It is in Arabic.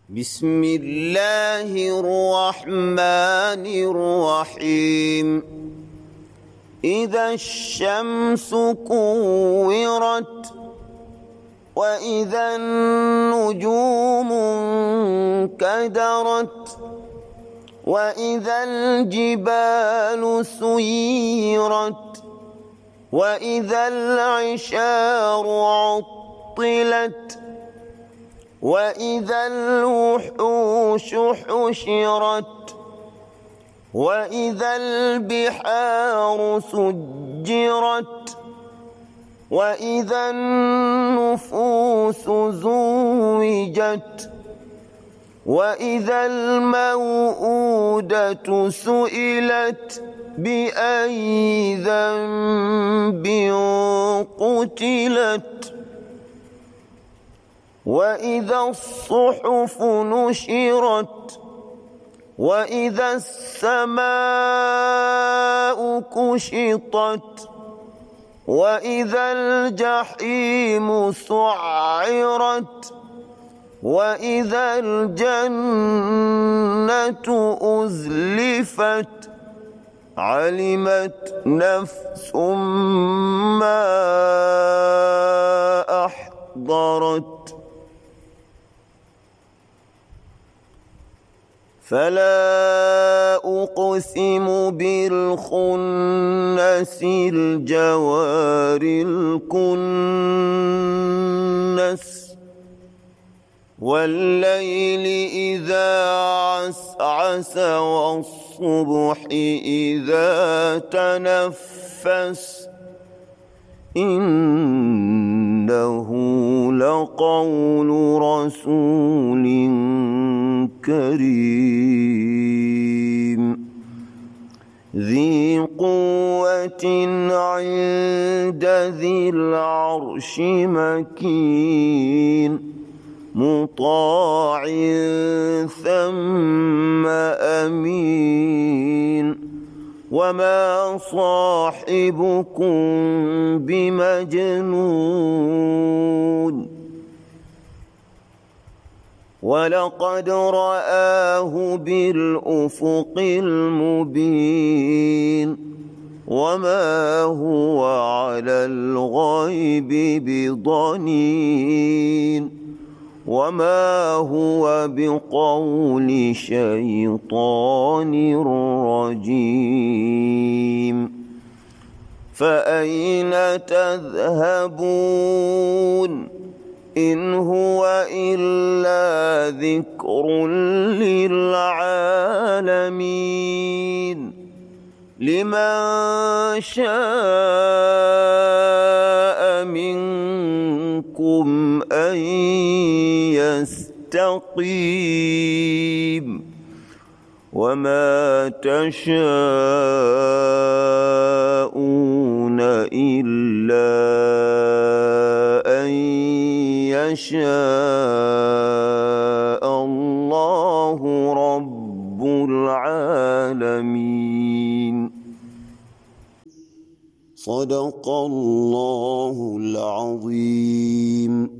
بسم الله الرحمن الرحيم إذا الشمس كورت وإذا النجوم انكدرت وإذا الجبال سيرت وإذا العشار عطلت وإذا الوحوش حشرت وإذا البحار سجرت وإذا النفوس زوجت وإذا الموءودة سئلت بأي ذنب قتلت وإذا الصحف نشرت وإذا السماء كشطت وإذا الجحيم سعرت وإذا الجنة أزلفت علمت نفس ما أحضرت فلا أقسم بالخنس الجوار الكنس والليل إذا عسعس والصبح إذا تنفس إنه لقول رسول كريم ذي قوة عند ذي العرش مكين مطاع ثم أمين وما صاحبكم بمجنون ولقد رآه بالأفق المبين وما هو على الغيب بضنين وما هو بقول شيطان رجيم فأين تذهبون إن هو إلا ذكر للعالمين لمن شاء منكم أن يستقيم وما تشاءون إلا أن يشاء الله رب العالمين صدق الله العظيم.